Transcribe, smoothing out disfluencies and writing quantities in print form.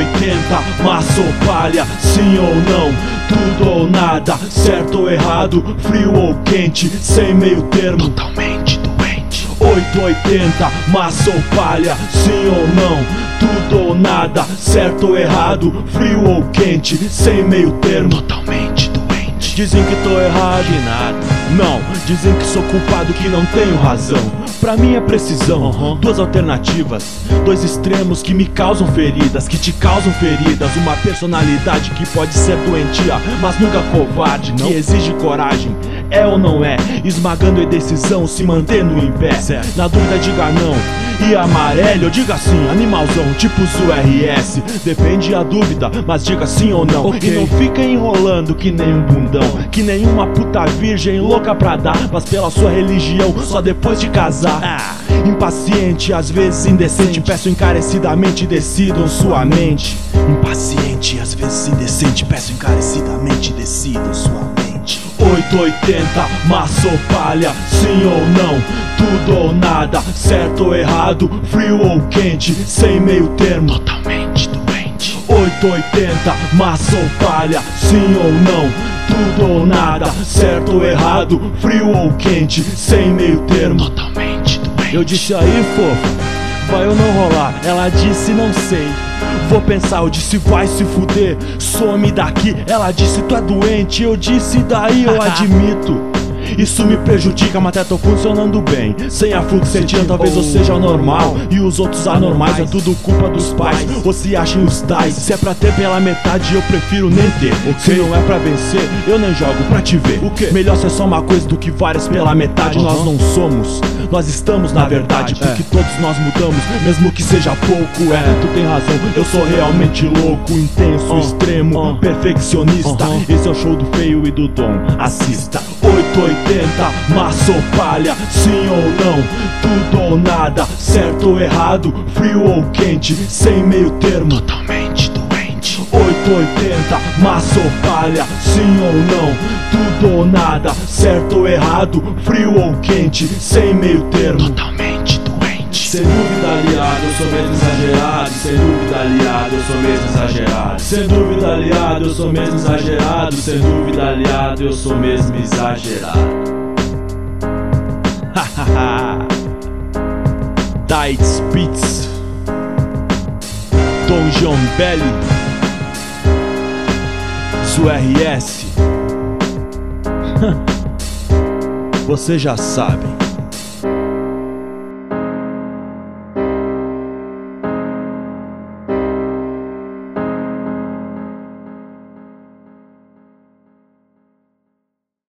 880, massa ou palha, sim ou não, tudo ou nada, certo ou errado, frio ou quente, sem meio termo, totalmente doente. 880, massa ou palha, sim ou não, tudo ou nada, certo ou errado, frio ou quente, sem meio termo, Totalmente doente. Dizem que tô errado e nada. Não, dizem que sou culpado, que não tenho razão. Pra mim é precisão, duas alternativas, dois extremos que me causam feridas, que te causam feridas. Uma personalidade que pode ser doentia, mas nunca covarde, que exige coragem, é ou não é, esmagando a indecisão, se mantendo em pé. Na dúvida diga não, e amarelo, eu diga sim, animalzão, tipo RS. Depende a dúvida, mas diga sim ou não. E não fica enrolando que nem um bundão, que nem uma puta virgem louca pra dar, mas pela sua religião, só depois de casar. Impaciente, às vezes indecente, peço encarecidamente, decidam sua mente. Impaciente, às vezes indecente, peço encarecidamente, decidam sua mente. 880, massa ou palha, sim ou não, tudo ou nada, certo ou errado, frio ou quente, sem meio termo, Totalmente doente. 880, massa ou palha, sim ou não, tudo ou nada, certo ou errado, frio ou quente, sem meio termo. Totalmente doente. Eu disse aí, fofo, vai ou não rolar? Ela disse não sei. Vou pensar, eu disse vai se fuder, some daqui. Ela disse tu é doente, eu disse daí eu admito. Isso me prejudica, mas até tô funcionando bem. Sem a fluxetina talvez eu seja o normal, e os outros anormais é tudo culpa dos pais, ou se achem os tais. Se é pra ter pela metade eu prefiro nem ter. Se não é pra vencer, eu nem jogo pra te ver. Melhor ser só uma coisa do que várias pela metade. Nós não somos, nós estamos na verdade, porque todos nós mudamos, mesmo que seja pouco. Tu tem razão, eu sou realmente louco, intenso, extremo, perfeccionista. Esse é o show do feio e do dom, assista. 880, massa ou palha, sim ou não, tudo ou nada, certo ou errado, frio ou quente, sem meio termo. Totalmente doente. 880, massa ou palha, sim ou não, tudo ou nada, certo ou errado, frio ou quente, sem meio termo. Totalmente doente. Sem dúvida, aliado, eu sou mesmo exagerado. Sem dúvida, aliado, eu sou mesmo exagerado. Sem dúvida, aliado, eu sou mesmo exagerado. Sem dúvida, aliado, eu sou mesmo exagerado. Dites Beats, Dom John Belly, RS. Vocês já sabem.